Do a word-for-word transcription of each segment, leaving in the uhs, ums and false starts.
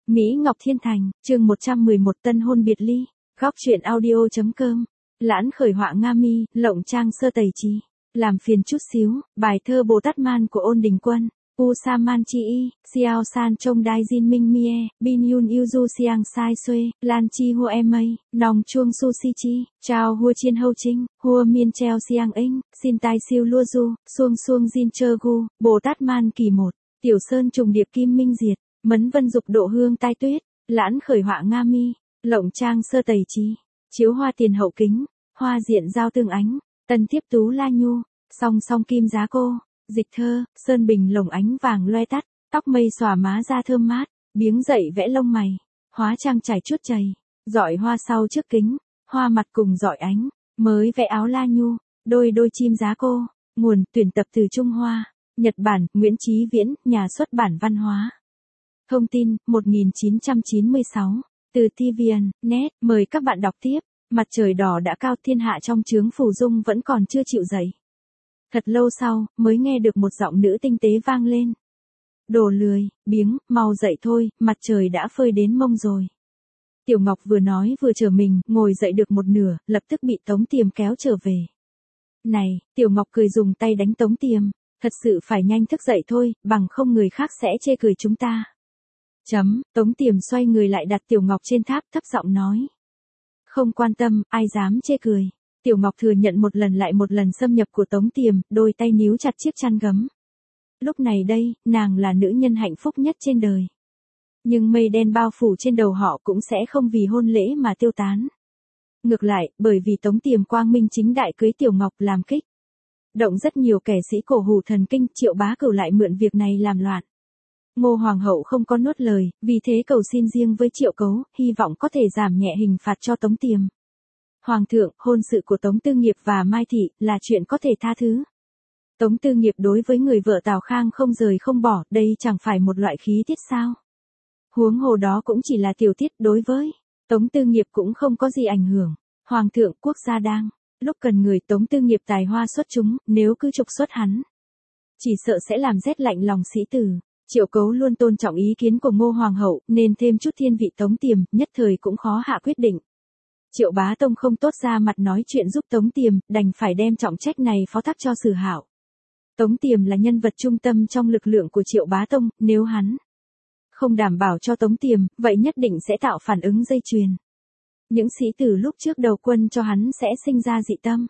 Mỹ Ngọc Thiên Thành, chương một trăm mười một tân hôn biệt ly, góc truyện audio.com, lãn khởi họa Nga Mi, lộng trang sơ tẩy trí, làm phiền chút xíu, bài thơ Bồ Tát Man của Ôn Đình Quân, U Sa Man Chi Y, Xiao San Trong Đai Jin Minh Mie, Bin Yun Yuzu Siang Sai Xuê, Lan Chi Hua Em Mây, Nòng Chuông Su Si Chi, Chao Hua Chiên Hâu Trinh, Hua Miên Treo Siang Inh, Xin Tai Siêu Lua Du, Xuông Xuông Jin Chơ Gu, Bồ Tát Man kỳ một, Tiểu Sơn Trùng Điệp Kim Minh Diệt. Mấn vân dục độ hương tai tuyết, lãn khởi họa Nga Mi, lộng trang sơ tẩy trí, chiếu hoa tiền hậu kính, hoa diện giao tương ánh, tân thiếp tú la nhu, song song kim giá cô, dịch thơ, sơn bình lồng ánh vàng loe tắt, tóc mây xòa má da thơm mát, biếng dậy vẽ lông mày, hóa trang trải chuốt chày, dọi hoa sau trước kính, hoa mặt cùng dọi ánh, mới vẽ áo la nhu, đôi đôi chim giá cô, nguồn tuyển tập từ Trung Hoa, Nhật Bản, Nguyễn Chí Viễn, nhà xuất bản văn hóa. Thông tin, một nghìn chín trăm chín mươi sáu, từ ti vi en, net, mời các bạn đọc tiếp, mặt trời đỏ đã cao thiên hạ trong chướng phù dung vẫn còn chưa chịu dậy. Thật lâu sau, mới nghe được một giọng nữ tinh tế vang lên. Đồ lười, biếng, mau dậy thôi, mặt trời đã phơi đến mông rồi. Tiểu Ngọc vừa nói vừa trở mình, ngồi dậy được một nửa, lập tức bị Tống Tiềm kéo trở về. Này, Tiểu Ngọc cười dùng tay đánh Tống Tiềm, thật sự phải nhanh thức dậy thôi, bằng không người khác sẽ chê cười chúng ta. Chấm, Tống Tiềm xoay người lại đặt Tiểu Ngọc trên tháp thấp giọng nói. Không quan tâm, ai dám chê cười. Tiểu Ngọc thừa nhận một lần lại một lần xâm nhập của Tống Tiềm, đôi tay níu chặt chiếc chăn gấm. Lúc này đây, nàng là nữ nhân hạnh phúc nhất trên đời. Nhưng mây đen bao phủ trên đầu họ cũng sẽ không vì hôn lễ mà tiêu tán. Ngược lại, bởi vì Tống Tiềm quang minh chính đại cưới Tiểu Ngọc làm kích. Động rất nhiều kẻ sĩ cổ hủ thần kinh, Triệu Bá Cửu lại mượn việc này làm loạn. Ngô Hoàng hậu không có nuốt lời, vì thế cầu xin riêng với Triệu Cấu, hy vọng có thể giảm nhẹ hình phạt cho Tống Tiềm. Hoàng thượng, hôn sự của Tống Tư Nghiệp và Mai Thị là chuyện có thể tha thứ. Tống Tư Nghiệp đối với người vợ Tào Khang không rời không bỏ, đây chẳng phải một loại khí tiết sao? Huống hồ đó cũng chỉ là tiểu tiết, đối với Tống Tư Nghiệp cũng không có gì ảnh hưởng. Hoàng thượng, quốc gia đang lúc cần người, Tống Tư Nghiệp tài hoa xuất chúng, nếu cứ trục xuất hắn, chỉ sợ sẽ làm rét lạnh lòng sĩ tử. Triệu Cấu luôn tôn trọng ý kiến của Ngô Hoàng hậu, nên thêm chút thiên vị Tống Tiềm, nhất thời cũng khó hạ quyết định. Triệu Bá Tông không tốt ra mặt nói chuyện giúp Tống Tiềm, đành phải đem trọng trách này phó thác cho Sử Hạo. Tống Tiềm là nhân vật trung tâm trong lực lượng của Triệu Bá Tông, nếu hắn không đảm bảo cho Tống Tiềm, vậy nhất định sẽ tạo phản ứng dây chuyền. Những sĩ tử lúc trước đầu quân cho hắn sẽ sinh ra dị tâm.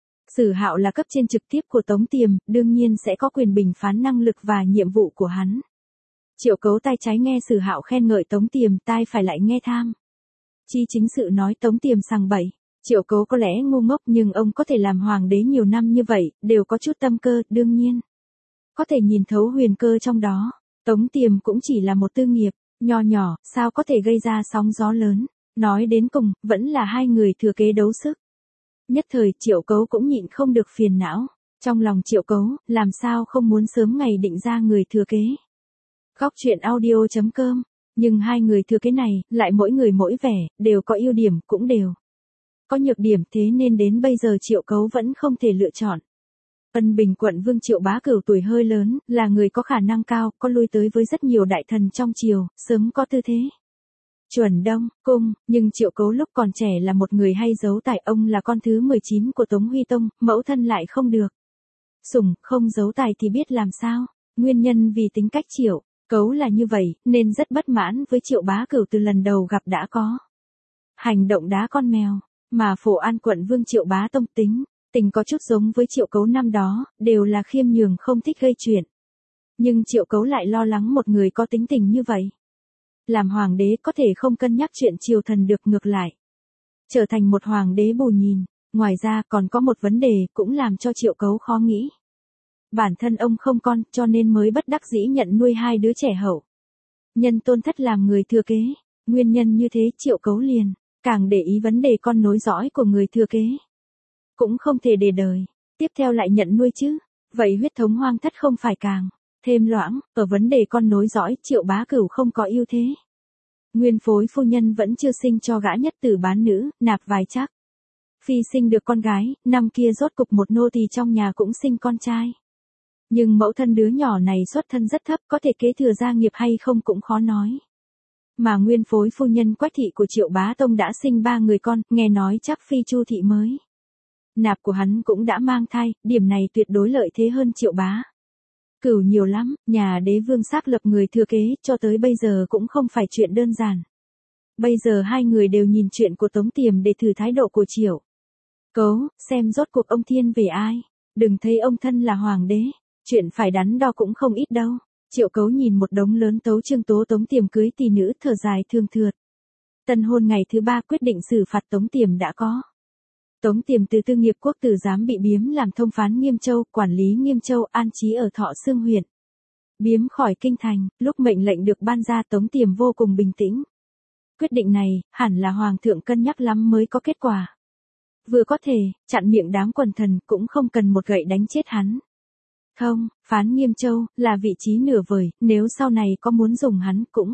Sử Hạo là cấp trên trực tiếp của Tống Tiềm, đương nhiên sẽ có quyền bình phán năng lực và nhiệm vụ của hắn. Triệu Cấu tai trái nghe Sử Hạo khen ngợi Tống Tiềm, tai phải lại nghe tham. Chi chính sự nói Tống Tiềm sằng bậy. Triệu Cấu có lẽ ngu ngốc nhưng ông có thể làm hoàng đế nhiều năm như vậy, đều có chút tâm cơ, đương nhiên. Có thể nhìn thấu huyền cơ trong đó. Tống Tiềm cũng chỉ là một tư nghiệp, nho nhỏ, sao có thể gây ra sóng gió lớn. Nói đến cùng, vẫn là hai người thừa kế đấu sức. Nhất thời Triệu Cấu cũng nhịn không được phiền não. Trong lòng Triệu Cấu, làm sao không muốn sớm ngày định ra người thừa kế. Góc truyện audio.com. Nhưng hai người thừa kế này, lại mỗi người mỗi vẻ, đều có ưu điểm, cũng đều có nhược điểm, thế nên đến bây giờ Triệu Cấu vẫn không thể lựa chọn. Ân Bình quận vương Triệu Bá Cửu tuổi hơi lớn, là người có khả năng cao, có lui tới với rất nhiều đại thần trong triều, sớm có tư thế chuẩn đông cung, nhưng Triệu Cấu lúc còn trẻ là một người hay giấu tài, ông là con thứ mười chín của Tống Huy Tông, mẫu thân lại không được sủng, không giấu tài thì biết làm sao. Nguyên nhân vì tính cách Triệu Cấu là như vậy, nên rất bất mãn với Triệu Bá Cửu, từ lần đầu gặp đã có hành động đá con mèo, mà Phổ An quận vương Triệu Bá Tông tính tình có chút giống với Triệu Cấu năm đó, đều là khiêm nhường không thích gây chuyện. Nhưng Triệu Cấu lại lo lắng một người có tính tình như vậy. Làm hoàng đế có thể không cân nhắc chuyện triều thần được, ngược lại trở thành một hoàng đế bù nhìn. Ngoài ra còn có một vấn đề cũng làm cho Triệu Cấu khó nghĩ. Bản thân ông không con, cho nên mới bất đắc dĩ nhận nuôi hai đứa trẻ hậu nhân tôn thất làm người thừa kế. Nguyên nhân như thế Triệu Cấu liền càng để ý vấn đề con nối dõi của người thừa kế. Cũng không thể để đời tiếp theo lại nhận nuôi chứ. Vậy huyết thống hoang thất không phải càng thêm loãng. Ở vấn đề con nối dõi, Triệu Bá Cửu không có ưu thế. Nguyên phối phu nhân vẫn chưa sinh cho gã nhất tử bán nữ, nạp vài chắc phi sinh được con gái, năm kia rốt cục một nô tỳ trong nhà cũng sinh con trai. Nhưng mẫu thân đứa nhỏ này xuất thân rất thấp, có thể kế thừa gia nghiệp hay không cũng khó nói. Mà nguyên phối phu nhân Quách thị của Triệu Bá Tông đã sinh ba người con, nghe nói chắc phi Chu thị mới nạp của hắn cũng đã mang thai, điểm này tuyệt đối lợi thế hơn Triệu Bá Cửu nhiều lắm, nhà đế vương xác lập người thừa kế, cho tới bây giờ cũng không phải chuyện đơn giản. Bây giờ hai người đều nhìn chuyện của Tống Tiềm để thử thái độ của Triệu Cấu, xem rốt cuộc ông thiên về ai. Đừng thấy ông thân là hoàng đế, chuyện phải đắn đo cũng không ít đâu. Triệu Cấu nhìn một đống lớn tấu chương tố Tống Tiềm cưới tỷ nữ, thở dài thương thượt. Tân hôn ngày thứ ba quyết định xử phạt Tống Tiềm đã có. Tống Tiềm từ Tư Nghiệp Quốc tử giám bị biếm làm thông phán Nghiêm Châu, quản lý Nghiêm Châu, an trí ở Thọ Xương huyện. Biếm khỏi kinh thành, lúc mệnh lệnh được ban ra Tống Tiềm vô cùng bình tĩnh. Quyết định này, hẳn là hoàng thượng cân nhắc lắm mới có kết quả. Vừa có thể, chặn miệng đám quần thần, cũng không cần một gậy đánh chết hắn. Không, phán Nghiêm Châu, là vị trí nửa vời, nếu sau này có muốn dùng hắn cũng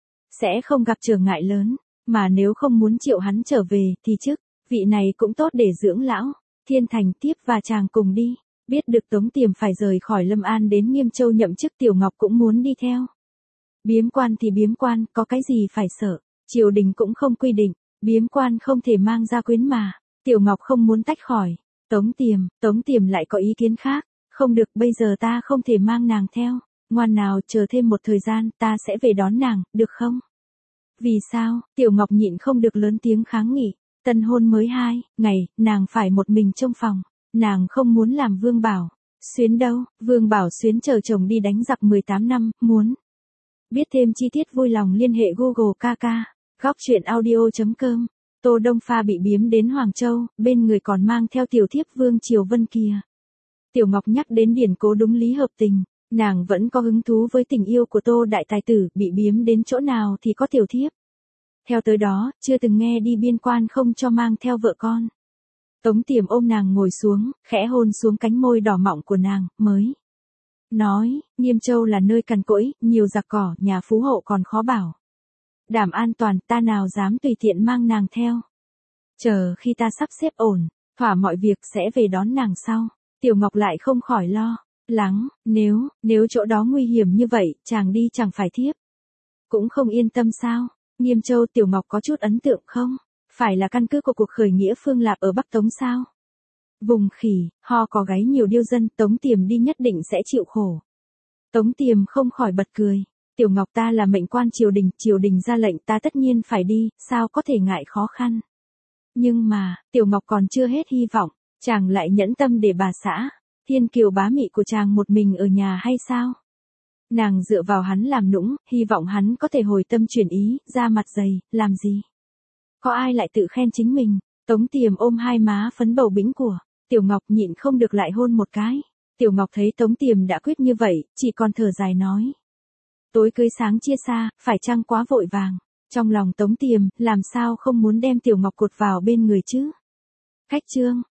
sẽ không gặp trở ngại lớn, mà nếu không muốn triệu hắn trở về, thì chức vị này cũng tốt để dưỡng lão. Thiên Thành tiếp và chàng cùng đi. Biết được Tống Tiềm phải rời khỏi Lâm An đến Nghiêm Châu nhậm chức, Tiểu Ngọc cũng muốn đi theo. Biếm quan thì biếm quan, có cái gì phải sợ, triều đình cũng không quy định, biếm quan không thể mang gia quyến mà. Tiểu Ngọc không muốn tách khỏi Tống Tiềm, Tống Tiềm lại có ý kiến khác. Không được, bây giờ ta không thể mang nàng theo. Ngoan nào, chờ thêm một thời gian, ta sẽ về đón nàng, được không? Vì sao? Tiểu Ngọc nhịn không được lớn tiếng kháng nghị. Tân hôn mới hai ngày, nàng phải một mình trong phòng. Nàng không muốn làm Vương Bảo Xuyến đâu. Vương Bảo Xuyến chờ chồng đi đánh giặc mười tám năm, muốn biết thêm chi tiết vui lòng liên hệ Google ca ca. Góc truyện audio chấm com. Tô Đông Pha bị biếm đến Hoàng Châu, bên người còn mang theo tiểu thiếp Vương Triều Vân kia. Tiểu Ngọc nhắc đến điển cố đúng lý hợp tình, nàng vẫn có hứng thú với tình yêu của Tô đại tài tử, bị biếm đến chỗ nào thì có tiểu thiếp. Theo tới đó, chưa từng nghe đi biên quan không cho mang theo vợ con. Tống Tiềm ôm nàng ngồi xuống, khẽ hôn xuống cánh môi đỏ mọng của nàng, mới nói, Nghiêm Châu là nơi cằn cỗi, nhiều giặc cỏ, nhà phú hộ còn khó bảo đảm an toàn, ta nào dám tùy tiện mang nàng theo. Chờ khi ta sắp xếp ổn, thỏa mọi việc sẽ về đón nàng sau. Tiểu Ngọc lại không khỏi lo lắng, nếu, nếu chỗ đó nguy hiểm như vậy, chàng đi chẳng phải thiếp cũng không yên tâm sao? Nghiêm Châu, Tiểu Ngọc có chút ấn tượng không? Phải là căn cứ của cuộc khởi nghĩa Phương Lạp ở Bắc Tống sao? Vùng khỉ, ho có gáy nhiều điêu dân, Tống Tiềm đi nhất định sẽ chịu khổ. Tống Tiềm không khỏi bật cười. Tiểu Ngọc, ta là mệnh quan triều đình, triều đình ra lệnh ta tất nhiên phải đi, sao có thể ngại khó khăn. Nhưng mà, Tiểu Ngọc còn chưa hết hy vọng, chàng lại nhẫn tâm để bà xã Thiên Kiều bá mị của chàng một mình ở nhà hay sao? Nàng dựa vào hắn làm nũng, hy vọng hắn có thể hồi tâm chuyển ý, ra mặt dày, làm gì? Có ai lại tự khen chính mình? Tống Tiềm ôm hai má phấn bầu bĩnh của Tiểu Ngọc, nhịn không được lại hôn một cái. Tiểu Ngọc thấy Tống Tiềm đã quyết như vậy, chỉ còn thở dài nói. Tối cưới sáng chia xa, phải chăng quá vội vàng? Trong lòng Tống Tiềm, làm sao không muốn đem Tiểu Ngọc cột vào bên người chứ? Khách trương,